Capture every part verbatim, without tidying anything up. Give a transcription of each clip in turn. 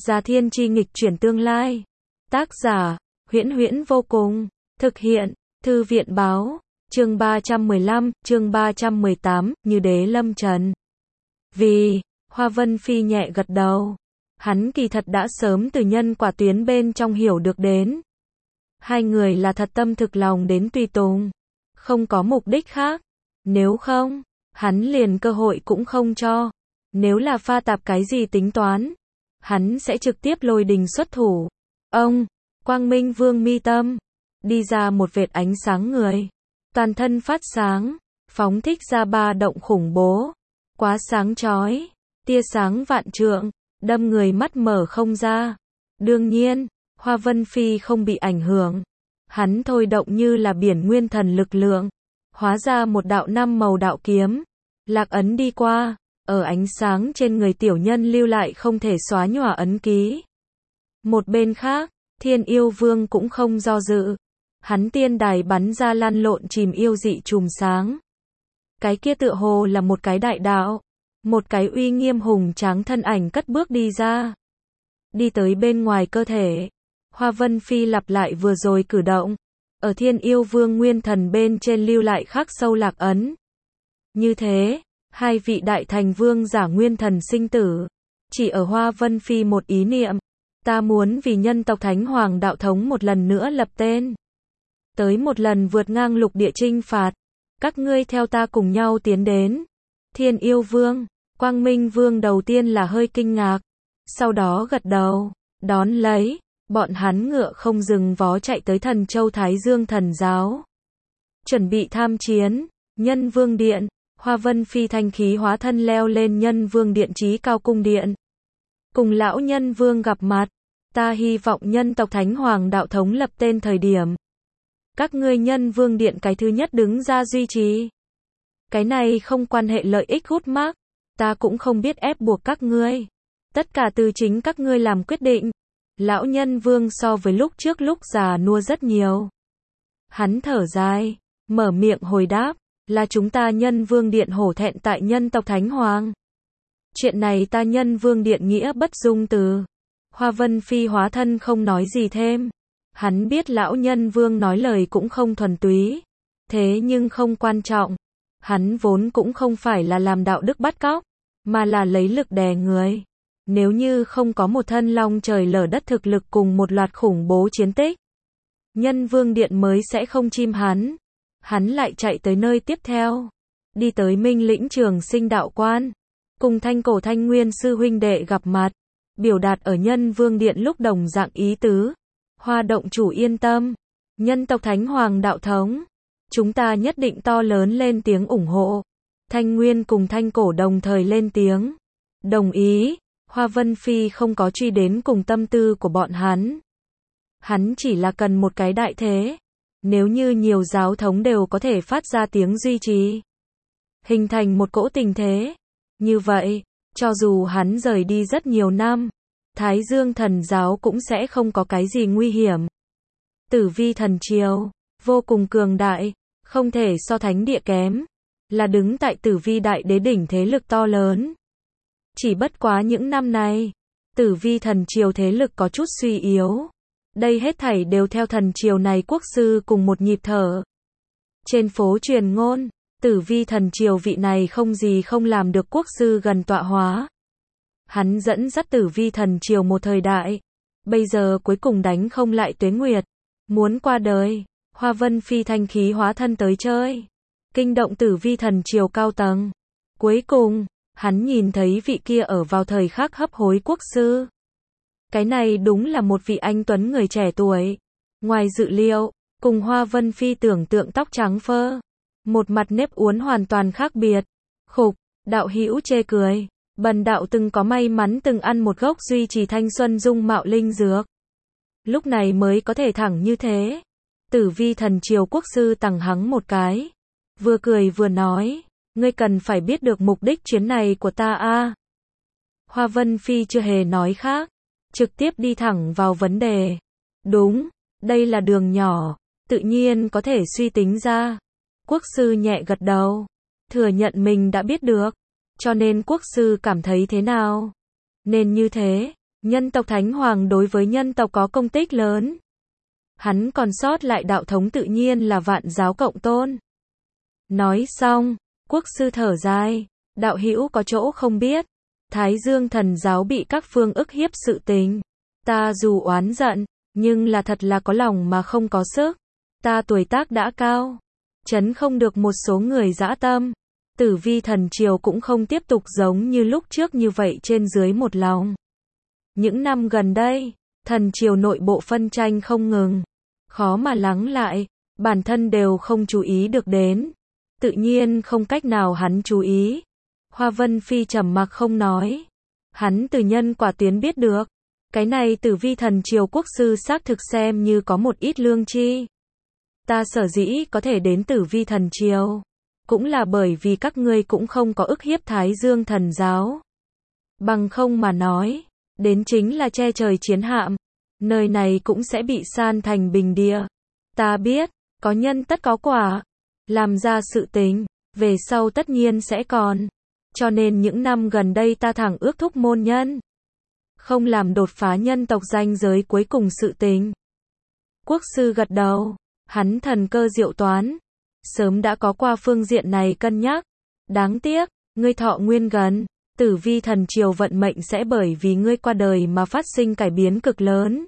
Gia Thiên Chi nghịch chuyển tương lai. Tác giả, Huyễn Huyễn vô cùng. Thực hiện, Thư viện báo. Chương ba trăm mười lăm, chương ba trăm mười tám, Như đế lâm trần. Vì, Hoa Vân Phi nhẹ gật đầu. Hắn kỳ thật đã sớm từ nhân quả tuyến bên trong hiểu được đến. Hai người là thật tâm thực lòng đến tùy tùng. Không có mục đích khác. Nếu không, hắn liền cơ hội cũng không cho. Nếu là pha tạp cái gì tính toán, hắn sẽ trực tiếp lôi đình xuất thủ. Ông, Quang Minh Vương mi tâm, đi ra một vệt ánh sáng người. Toàn thân phát sáng, phóng thích ra ba động khủng bố. Quá sáng chói, tia sáng vạn trượng, đâm người mắt mở không ra. Đương nhiên, Hoa Vân Phi không bị ảnh hưởng. Hắn thôi động như là biển nguyên thần lực lượng, hóa ra một đạo năm màu đạo kiếm. Lạc ấn đi qua, ở ánh sáng trên người tiểu nhân lưu lại không thể xóa nhòa ấn ký. Một bên khác, Thiên Yêu Vương cũng không do dự. Hắn tiên đài bắn ra lăn lộn chìm yêu dị chùm sáng. Cái kia tựa hồ là một cái đại đạo. Một cái uy nghiêm hùng tráng thân ảnh cất bước đi ra. Đi tới bên ngoài cơ thể. Hoa Vân Phi lặp lại vừa rồi cử động. Ở Thiên Yêu Vương nguyên thần bên trên lưu lại khắc sâu lạc ấn. Như thế, hai vị đại thành vương giả nguyên thần sinh tử. Chỉ ở Hoa Vân Phi một ý niệm. Ta muốn vì nhân tộc Thánh Hoàng đạo thống một lần nữa lập tên. Tới một lần vượt ngang lục địa chinh phạt. Các ngươi theo ta cùng nhau tiến đến. Thiên Yêu Vương, Quang Minh Vương đầu tiên là hơi kinh ngạc. Sau đó gật đầu, đón lấy. Bọn hắn ngựa không dừng vó chạy tới Thần Châu Thái Dương Thần Giáo. Chuẩn bị tham chiến. Nhân Vương Điện. Hoa Vân Phi thanh khí hóa thân leo lên Nhân Vương Điện chí cao cung điện. Cùng lão Nhân Vương gặp mặt. Ta hy vọng nhân tộc Thánh Hoàng đạo thống lập tên thời điểm. Các ngươi Nhân Vương Điện cái thứ nhất đứng ra duy trì. Cái này không quan hệ lợi ích hút mác. Ta cũng không biết ép buộc các ngươi. Tất cả từ chính các ngươi làm quyết định. Lão Nhân Vương so với lúc trước lúc già nua rất nhiều. Hắn thở dài, mở miệng hồi đáp, là chúng ta Nhân Vương Điện hổ thẹn tại nhân tộc Thánh Hoàng. Chuyện này ta Nhân Vương Điện nghĩa bất dung từ. Hoa Vân Phi hóa thân không nói gì thêm. Hắn biết lão Nhân Vương nói lời cũng không thuần túy. Thế nhưng không quan trọng. Hắn vốn cũng không phải là làm đạo đức bắt cóc, mà là lấy lực đè người. Nếu như không có một thân long trời lở đất thực lực cùng một loạt khủng bố chiến tích, Nhân Vương Điện mới sẽ không chim hắn. Hắn lại chạy tới nơi tiếp theo. Đi tới Minh Lĩnh Trường Sinh Đạo Quan. Cùng Thanh Cổ Thanh Nguyên sư huynh đệ gặp mặt. Biểu đạt ở Nhân Vương Điện lúc đồng dạng ý tứ. Hoa động chủ yên tâm. Nhân tộc Thánh Hoàng đạo thống. Chúng ta nhất định to lớn lên tiếng ủng hộ. Thanh Nguyên cùng Thanh Cổ đồng thời lên tiếng. Đồng ý. Hoa Vân Phi không có truy đến cùng tâm tư của bọn hắn. Hắn chỉ là cần một cái đại thế. Nếu như nhiều giáo thống đều có thể phát ra tiếng duy trì. Hình thành một cỗ tình thế. Như vậy, cho dù hắn rời đi rất nhiều năm, Thái Dương Thần Giáo cũng sẽ không có cái gì nguy hiểm. Tử Vi Thần Triều, vô cùng cường đại, không thể so thánh địa kém. Là đứng tại Tử Vi Đại Đế đỉnh thế lực to lớn. Chỉ bất quá những năm này, Tử Vi Thần Triều thế lực có chút suy yếu. Đây hết thảy đều theo thần triều này quốc sư cùng một nhịp thở. Trên phố truyền ngôn, Tử Vi Thần Triều vị này không gì không làm được quốc sư gần tọa hóa. Hắn dẫn dắt Tử Vi Thần Triều một thời đại. Bây giờ cuối cùng đánh không lại Tuế Nguyệt. Muốn qua đời, Hoa Vân Phi thanh khí hóa thân tới chơi. Kinh động Tử Vi Thần Triều cao tầng. Cuối cùng, hắn nhìn thấy vị kia ở vào thời khắc hấp hối quốc sư. Cái này đúng là một vị anh tuấn người trẻ tuổi. Ngoài dự liệu, cùng Hoa Vân Phi tưởng tượng tóc trắng phơ. Một mặt nếp uốn hoàn toàn khác biệt. Khục, đạo hữu chê cười. Bần đạo từng có may mắn từng ăn một gốc duy trì thanh xuân dung mạo linh dược. Lúc này mới có thể thẳng như thế. Tử Vi Thần Triều quốc sư tằng hắng một cái. Vừa cười vừa nói. Ngươi cần phải biết được mục đích chuyến này của ta a. Hoa Vân Phi chưa hề nói khác. Trực tiếp đi thẳng vào vấn đề. Đúng, đây là đường nhỏ. Tự nhiên có thể suy tính ra. Quốc sư nhẹ gật đầu. Thừa nhận mình đã biết được. Cho nên quốc sư cảm thấy thế nào? Nên như thế. Nhân tộc Thánh Hoàng đối với nhân tộc có công tích lớn. Hắn còn sót lại đạo thống tự nhiên là vạn giáo cộng tôn. Nói xong, quốc sư thở dài, đạo hữu có chỗ không biết. Thái Dương thần giáo bị các phương ức hiếp sự tình. Ta dù oán giận, nhưng là thật là có lòng mà không có sức. Ta tuổi tác đã cao, chấn không được một số người dã tâm. Tử vi thần triều cũng không tiếp tục giống như lúc trước như vậy trên dưới một lòng. Những năm gần đây, thần triều nội bộ phân tranh không ngừng, khó mà lắng lại, bản thân đều không chú ý được đến, tự nhiên không cách nào hắn chú ý. Hoa Vân Phi trầm mặc không nói, hắn từ nhân quả tuyến biết được, cái này tử vi thần triều quốc sư xác thực xem như có một ít lương tri. Ta sở dĩ có thể đến tử vi thần triều, cũng là bởi vì các ngươi cũng không có ức hiếp Thái Dương thần giáo. Bằng không mà nói, đến chính là che trời chiến hạm, nơi này cũng sẽ bị san thành bình địa. Ta biết, có nhân tất có quả, làm ra sự tình, về sau tất nhiên sẽ còn. Cho nên những năm gần đây ta thẳng ước thúc môn nhân, không làm đột phá nhân tộc ranh giới cuối cùng sự tình. Quốc sư gật đầu, hắn thần cơ diệu toán, sớm đã có qua phương diện này cân nhắc. Đáng tiếc, ngươi thọ nguyên gần, tử vi thần triều vận mệnh sẽ bởi vì ngươi qua đời mà phát sinh cải biến cực lớn.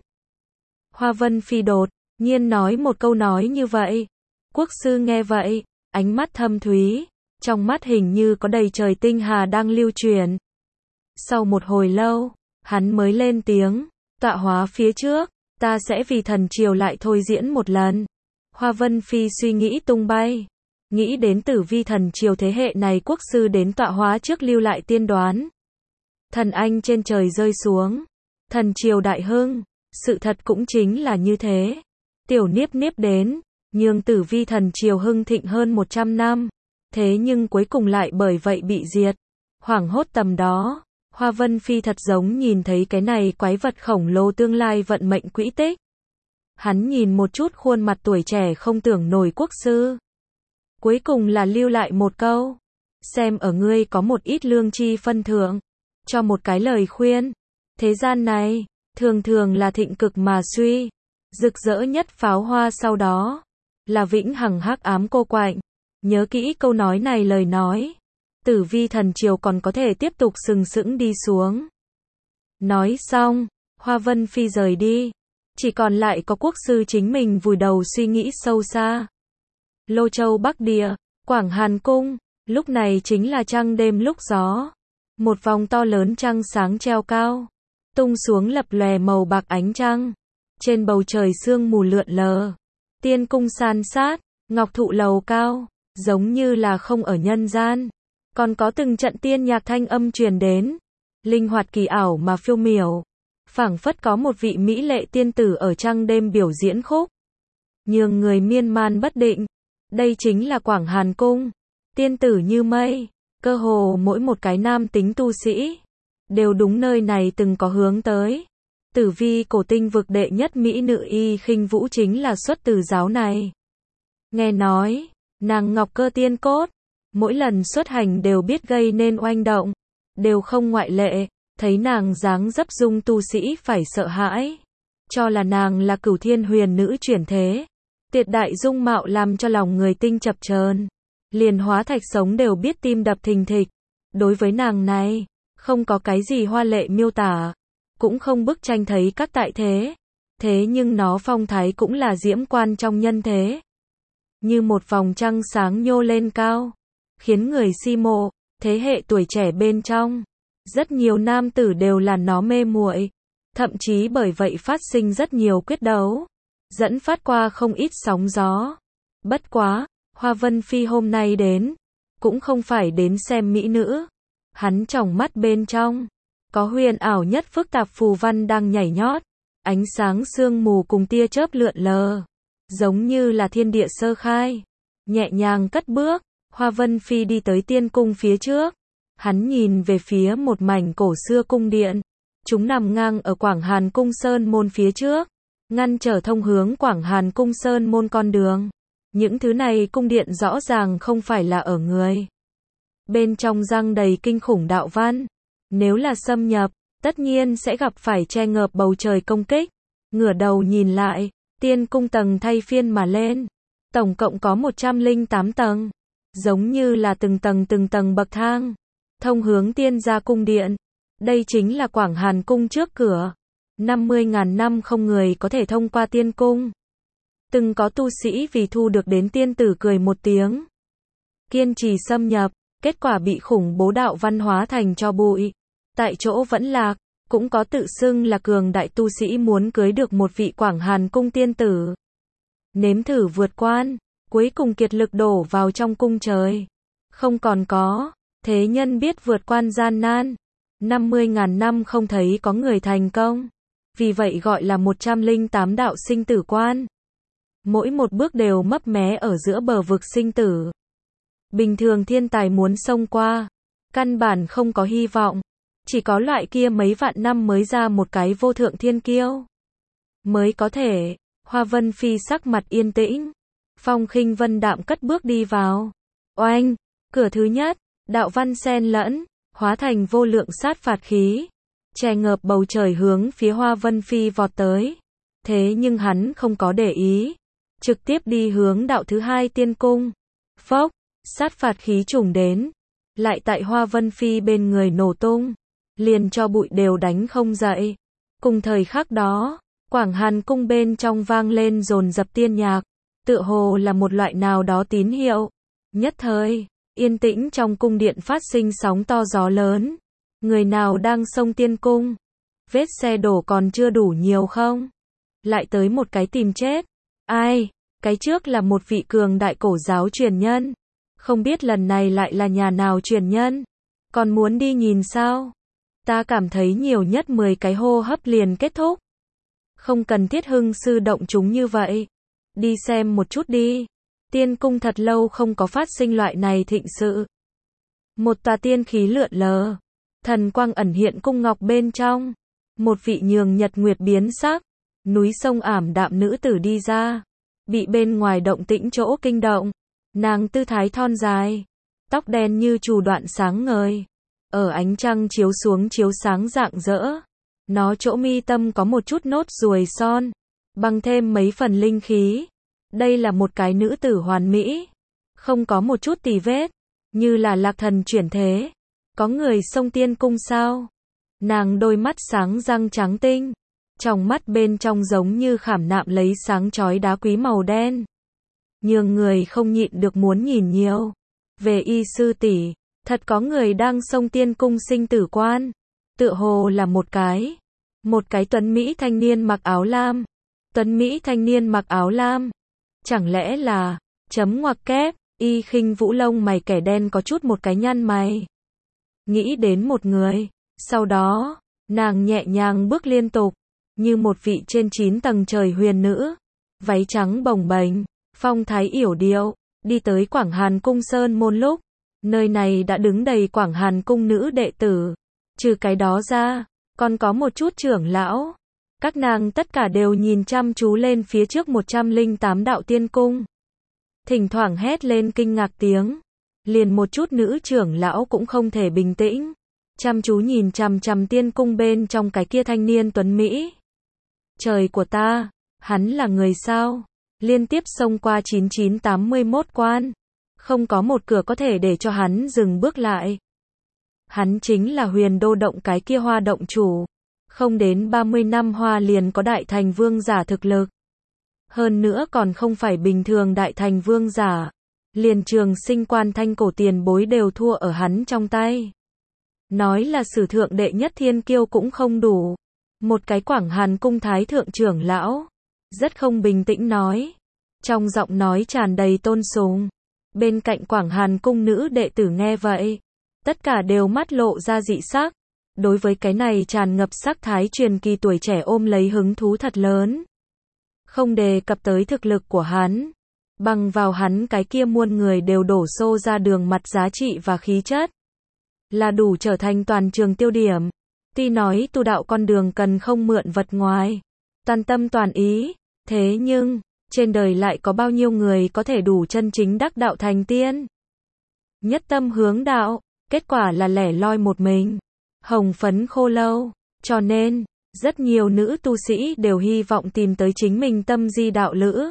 Hoa Vân Phi đột nhiên nói một câu nói như vậy. Quốc sư nghe vậy, ánh mắt thâm thúy, trong mắt hình như có đầy trời tinh hà đang lưu truyền. Sau một hồi lâu, hắn mới lên tiếng, tọa hóa phía trước, ta sẽ vì thần triều lại thôi diễn một lần. Hoa Vân Phi suy nghĩ tung bay, nghĩ đến tử vi thần triều thế hệ này quốc sư đến tọa hóa trước lưu lại tiên đoán. Thần anh trên trời rơi xuống, thần triều đại hưng, sự thật cũng chính là như thế. Tiểu Niếp Niếp đến, nhường tử vi thần triều hưng thịnh hơn một trăm năm, thế nhưng cuối cùng lại bởi vậy bị diệt. Hoảng hốt tầm đó, Hoa Vân Phi thật giống nhìn thấy cái này quái vật khổng lồ tương lai vận mệnh quỹ tích. Hắn nhìn một chút khuôn mặt tuổi trẻ không tưởng nổi quốc sư. Cuối cùng là lưu lại một câu. Xem ở ngươi có một ít lương tri phân thượng. Cho một cái lời khuyên. Thế gian này, thường thường là thịnh cực mà suy. Rực rỡ nhất pháo hoa sau đó, là vĩnh hằng hắc ám cô quạnh. Nhớ kỹ câu nói này lời nói. Tử vi thần triều còn có thể tiếp tục sừng sững đi xuống. Nói xong, Hoa Vân Phi rời đi. Chỉ còn lại có quốc sư chính mình vùi đầu suy nghĩ sâu xa. Lô Châu Bắc Địa, Quảng Hàn Cung, lúc này chính là trăng đêm lúc gió. Một vòng to lớn trăng sáng treo cao, tung xuống lập lòe màu bạc ánh trăng. Trên bầu trời sương mù lượn lờ, tiên cung san sát, ngọc thụ lầu cao, giống như là không ở nhân gian. Còn có từng trận tiên nhạc thanh âm truyền đến, linh hoạt kỳ ảo mà phiêu miểu. Phảng phất có một vị mỹ lệ tiên tử ở trăng đêm biểu diễn khúc, nhường người miên man bất định. Đây chính là Quảng Hàn Cung, tiên tử như mây, cơ hồ mỗi một cái nam tính tu sĩ đều đúng nơi này từng có hướng tới. Tử vi cổ tinh vực đệ nhất mỹ nữ Y Khinh Vũ chính là xuất từ giáo này. Nghe nói, nàng ngọc cơ tiên cốt, mỗi lần xuất hành đều biết gây nên oanh động, đều không ngoại lệ. Thấy nàng dáng dấp dung tu sĩ phải sợ hãi, cho là nàng là Cửu Thiên Huyền nữ chuyển thế. Tuyệt đại dung mạo làm cho lòng người tinh chập chờn, liền hóa thạch sống đều biết tim đập thình thịch. Đối với nàng này, không có cái gì hoa lệ miêu tả, cũng không bức tranh thấy các tại thế, thế nhưng nó phong thái cũng là diễm quan trong nhân thế. Như một vòng trăng sáng nhô lên cao, khiến người si mộ. Thế hệ tuổi trẻ bên trong, rất nhiều nam tử đều là nó mê muội, thậm chí bởi vậy phát sinh rất nhiều quyết đấu, dẫn phát qua không ít sóng gió. Bất quá, Hoa Vân Phi hôm nay đến, cũng không phải đến xem mỹ nữ. Hắn trong mắt bên trong, có huyền ảo nhất phức tạp phù văn đang nhảy nhót, ánh sáng sương mù cùng tia chớp lượn lờ, giống như là thiên địa sơ khai. Nhẹ nhàng cất bước, Hoa Vân Phi đi tới tiên cung phía trước. Hắn nhìn về phía một mảnh cổ xưa cung điện, chúng nằm ngang ở Quảng Hàn Cung Sơn môn phía trước, ngăn trở thông hướng Quảng Hàn Cung Sơn môn con đường. Những thứ này cung điện rõ ràng không phải là ở người. Bên trong răng đầy kinh khủng đạo văn, nếu là xâm nhập, tất nhiên sẽ gặp phải che ngợp bầu trời công kích. Ngửa đầu nhìn lại, tiên cung tầng thay phiên mà lên. Tổng cộng có một trăm lẻ tám tầng. Giống như là từng tầng từng tầng bậc thang. Thông hướng tiên gia cung điện. Đây chính là Quảng Hàn cung trước cửa. năm mươi ngàn năm không người có thể thông qua tiên cung. Từng có tu sĩ vì thu được đến tiên tử cười một tiếng. Kiên trì xâm nhập, kết quả bị khủng bố đạo văn hóa thành cho bụi. Tại chỗ vẫn lạc, cũng có tự xưng là cường đại tu sĩ muốn cưới được một vị Quảng Hàn cung tiên tử. Nếm thử vượt quan, cuối cùng kiệt lực đổ vào trong cung trời. Không còn có, thế nhân biết vượt quan gian nan. năm mươi ngàn năm không thấy có người thành công. Vì vậy gọi là một trăm lẻ tám đạo sinh tử quan. Mỗi một bước đều mấp mé ở giữa bờ vực sinh tử. Bình thường thiên tài muốn xông qua, căn bản không có hy vọng. Chỉ có loại kia mấy vạn năm mới ra một cái vô thượng thiên kiêu mới có thể. Hoa Vân Phi sắc mặt yên tĩnh. Phong Khinh Vân đạm cất bước đi vào. Oanh, cửa thứ nhất, đạo văn xen lẫn, hóa thành vô lượng sát phạt khí. Che ngợp bầu trời hướng phía Hoa Vân Phi vọt tới. Thế nhưng hắn không có để ý. Trực tiếp đi hướng đạo thứ hai tiên cung. Phốc, sát phạt khí trùng đến. Lại tại Hoa Vân Phi bên người nổ tung. Liền cho bụi đều đánh không dậy. Cùng thời khắc đó, Quảng Hàn cung bên trong vang lên dồn dập tiên nhạc. Tựa hồ là một loại nào đó tín hiệu. Nhất thời, yên tĩnh trong cung điện phát sinh sóng to gió lớn. Người nào đang xông tiên cung? Vết xe đổ còn chưa đủ nhiều không? Lại tới một cái tìm chết. Ai? Cái trước là một vị cường đại cổ giáo truyền nhân. Không biết lần này lại là nhà nào truyền nhân. Còn muốn đi nhìn sao? Ta cảm thấy nhiều nhất mười cái hô hấp liền kết thúc. Không cần thiết hưng sư động chúng như vậy. Đi xem một chút đi. Tiên cung thật lâu không có phát sinh loại này thịnh sự. Một tòa tiên khí lượn lờ. Thần quang ẩn hiện cung ngọc bên trong. Một vị nhường nhật nguyệt biến sắc. Núi sông ảm đạm nữ tử đi ra. Bị bên ngoài động tĩnh chỗ kinh động. Nàng tư thái thon dài. Tóc đen như chù đoạn sáng ngời. Ở ánh trăng chiếu xuống chiếu sáng rạng rỡ. Nó chỗ mi tâm có một chút nốt ruồi son. Bằng thêm mấy phần linh khí. Đây là một cái nữ tử hoàn mỹ. Không có một chút tì vết. Như là lạc thần chuyển thế. Có người xông tiên cung sao? Nàng đôi mắt sáng răng trắng tinh. Trong mắt bên trong giống như khảm nạm lấy sáng chói đá quý màu đen. Nhường người không nhịn được muốn nhìn nhiều. Về y sư tỷ, thật có người đang xông tiên cung sinh tử quan. Tựa hồ là một cái. Một cái tuấn Mỹ thanh niên mặc áo lam. Tuấn Mỹ thanh niên mặc áo lam. Chẳng lẽ là, chấm ngoặc kép, y khinh vũ lông mày kẻ đen có chút một cái nhăn mày. Nghĩ đến một người. Sau đó, nàng nhẹ nhàng bước liên tục. Như một vị trên chín tầng trời huyền nữ. Váy trắng bồng bềnh, phong thái yểu điệu. Đi tới Quảng Hàn cung sơn môn lúc. Nơi này đã đứng đầy Quảng Hàn cung nữ đệ tử. Trừ cái đó ra, còn có một chút trưởng lão. Các nàng tất cả đều nhìn chăm chú lên phía trước một trăm lẻ tám đạo tiên cung. Thỉnh thoảng hét lên kinh ngạc tiếng. Liền một chút nữ trưởng lão cũng không thể bình tĩnh. Chăm chú nhìn chằm chằm tiên cung bên trong cái kia thanh niên tuấn Mỹ. Trời của ta, hắn là người sao? Liên tiếp xông qua chín chín tám mươi mốt quan. Không có một cửa có thể để cho hắn dừng bước lại. Hắn chính là Huyền Đô động cái kia Hoa động chủ. Không đến ba mươi năm Hoa liền có đại thành vương giả thực lực. Hơn nữa còn không phải bình thường đại thành vương giả. Liền Trường Sinh quan thanh cổ tiền bối đều thua ở hắn trong tay. Nói là sử thượng đệ nhất thiên kiêu cũng không đủ. Một cái Quảng Hàn cung thái thượng trưởng lão. Rất không bình tĩnh nói. Trong giọng nói tràn đầy tôn sùng. Bên cạnh Quảng Hàn cung nữ đệ tử nghe vậy. Tất cả đều mắt lộ ra dị sắc. Đối với cái này tràn ngập sắc thái truyền kỳ tuổi trẻ ôm lấy hứng thú thật lớn. Không đề cập tới thực lực của hắn. Bằng vào hắn cái kia muôn người đều đổ xô ra đường mặt giá trị và khí chất. Là đủ trở thành toàn trường tiêu điểm. Tuy nói tu đạo con đường cần không mượn vật ngoài. Toàn tâm toàn ý. Thế nhưng, trên đời lại có bao nhiêu người có thể đủ chân chính đắc đạo thành tiên. Nhất tâm hướng đạo. Kết quả là lẻ loi một mình. Hồng phấn khô lâu. Cho nên, rất nhiều nữ tu sĩ đều hy vọng tìm tới chính mình tâm di đạo lữ.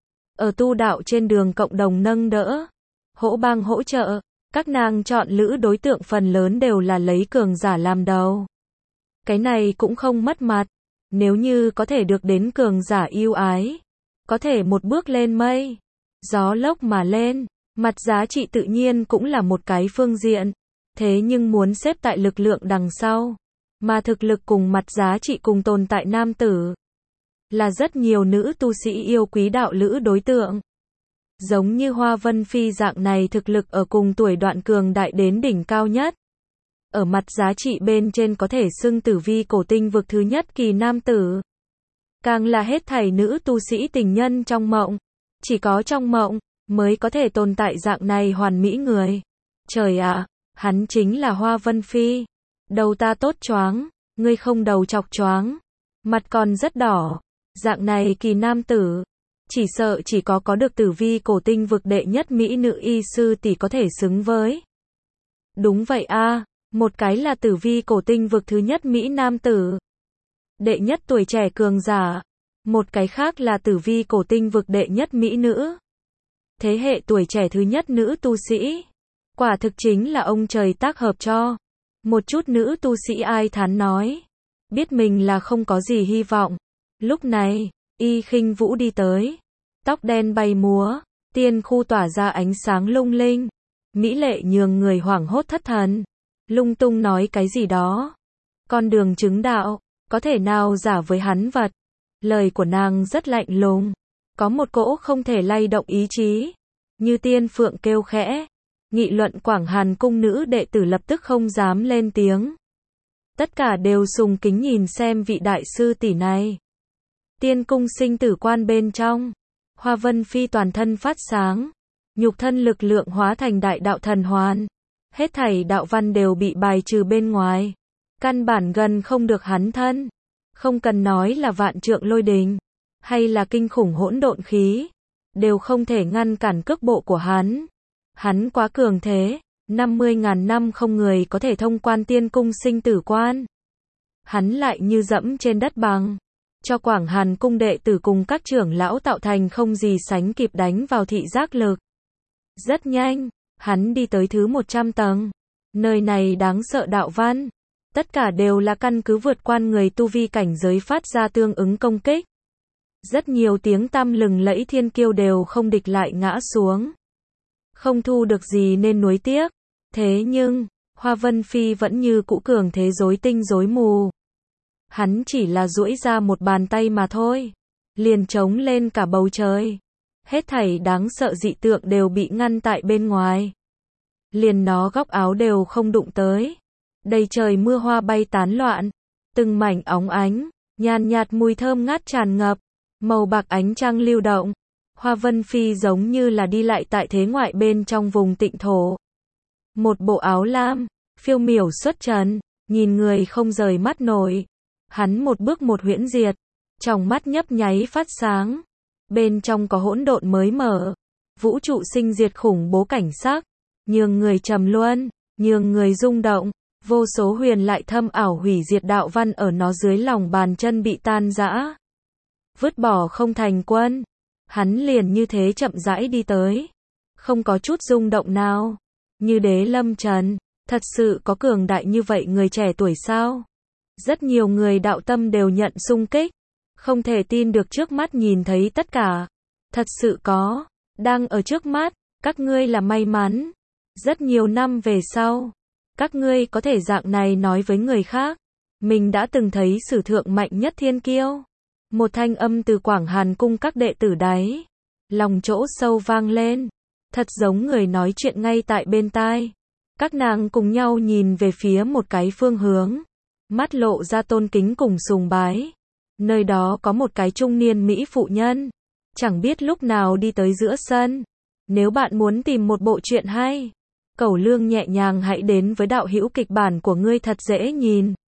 Ở tu đạo trên đường cộng đồng nâng đỡ, hỗ bang hỗ trợ, các nàng chọn lữ đối tượng phần lớn đều là lấy cường giả làm đầu. Cái này cũng không mất mặt, nếu như có thể được đến cường giả yêu ái, có thể một bước lên mây, gió lốc mà lên, mặt giá trị tự nhiên cũng là một cái phương diện, thế nhưng muốn xếp tại lực lượng đằng sau, mà thực lực cùng mặt giá trị cùng tồn tại nam tử, là rất nhiều nữ tu sĩ yêu quý đạo lữ đối tượng. Giống như Hoa Vân Phi dạng này thực lực ở cùng tuổi đoạn cường đại đến đỉnh cao nhất. Ở mặt giá trị bên trên có thể xưng tử vi cổ tinh vực thứ nhất kỳ nam tử. Càng là hết thảy nữ tu sĩ tình nhân trong mộng. Chỉ có trong mộng, mới có thể tồn tại dạng này hoàn mỹ người. Trời ạ, hắn chính là Hoa Vân Phi. Đầu ta tốt choáng, ngươi không đầu chọc choáng. Mặt còn rất đỏ. Dạng này kỳ nam tử. Chỉ sợ chỉ có có được tử vi cổ tinh vực đệ nhất mỹ nữ y sư tỷ có thể xứng với. Đúng vậy a, một cái là tử vi cổ tinh vực thứ nhất mỹ nam tử. Đệ nhất tuổi trẻ cường giả. Một cái khác là tử vi cổ tinh vực đệ nhất mỹ nữ. Thế hệ tuổi trẻ thứ nhất nữ tu sĩ. Quả thực chính là ông trời tác hợp cho. Một chút nữ tu sĩ ai thán nói. Biết mình là không có gì hy vọng. Lúc này, Y Khinh Vũ đi tới. Tóc đen bay múa, tiên khu tỏa ra ánh sáng lung linh. Mỹ lệ nhường người hoảng hốt thất thần. Lung tung nói cái gì đó. Con đường chứng đạo, có thể nào giả với hắn vật. Lời của nàng rất lạnh lùng. Có một cỗ không thể lay động ý chí. Như tiên phượng kêu khẽ. Nghị luận Quảng Hàn cung nữ đệ tử lập tức không dám lên tiếng. Tất cả đều sùng kính nhìn xem vị đại sư tỷ này. Tiên cung sinh tử quan bên trong. Hoa Vân Phi toàn thân phát sáng. Nhục thân lực lượng hóa thành đại đạo thần hoàn. Hết thảy đạo văn đều bị bài trừ bên ngoài. Căn bản gần không được hắn thân. Không cần nói là vạn trượng lôi đình. Hay là kinh khủng hỗn độn khí. Đều không thể ngăn cản cước bộ của hắn. Hắn quá cường thế. năm mươi ngàn năm không người có thể thông quan tiên cung sinh tử quan. Hắn lại như dẫm trên đất bằng. Cho Quảng Hàn cung đệ tử cùng các trưởng lão tạo thành không gì sánh kịp đánh vào thị giác lực. Rất nhanh, hắn đi tới thứ một trăm tầng. Nơi này đáng sợ đạo văn. Tất cả đều là căn cứ vượt qua người tu vi cảnh giới phát ra tương ứng công kích. Rất nhiều tiếng tăm lừng lẫy thiên kiêu đều không địch lại ngã xuống. Không thu được gì nên nuối tiếc. Thế nhưng, Hoa Vân Phi vẫn như cũ cường thế rối tinh rối mù. Hắn chỉ là duỗi ra một bàn tay mà thôi. Liền trống lên cả bầu trời. Hết thảy đáng sợ dị tượng đều bị ngăn tại bên ngoài. Liền nó góc áo đều không đụng tới. Đầy trời mưa hoa bay tán loạn. Từng mảnh óng ánh, nhàn nhạt mùi thơm ngát tràn ngập. Màu bạc ánh trăng lưu động. Hoa Vân Phi giống như là đi lại tại thế ngoại bên trong vùng tịnh thổ. Một bộ áo lam, phiêu miểu xuất trần, nhìn người không rời mắt nổi. Hắn một bước một huyễn diệt, trong mắt nhấp nháy phát sáng. Bên trong có hỗn độn mới mở, vũ trụ sinh diệt khủng bố cảnh sắc, nhường người trầm luân, nhường người rung động, vô số huyền lại thâm ảo hủy diệt đạo văn ở nó dưới lòng bàn chân bị tan rã. Vứt bỏ không thành quân, hắn liền như thế chậm rãi đi tới, không có chút rung động nào. Như Đế Lâm Trần, thật sự có cường đại như vậy người trẻ tuổi sao? Rất nhiều người đạo tâm đều nhận xung kích, không thể tin được trước mắt nhìn thấy tất cả. Thật sự có, đang ở trước mắt, các ngươi là may mắn. Rất nhiều năm về sau, các ngươi có thể dạng này nói với người khác. Mình đã từng thấy sử thượng mạnh nhất thiên kiêu. Một thanh âm từ Quảng Hàn cung các đệ tử đáy lòng chỗ sâu vang lên. Thật giống người nói chuyện ngay tại bên tai. Các nàng cùng nhau nhìn về phía một cái phương hướng. Mắt lộ ra tôn kính cùng sùng bái. Nơi đó có một cái trung niên mỹ phụ nhân. Chẳng biết lúc nào đi tới giữa sân. Nếu bạn muốn tìm một bộ truyện hay, Cẩu Lương nhẹ nhàng hãy đến với đạo hữu kịch bản của ngươi thật dễ nhìn.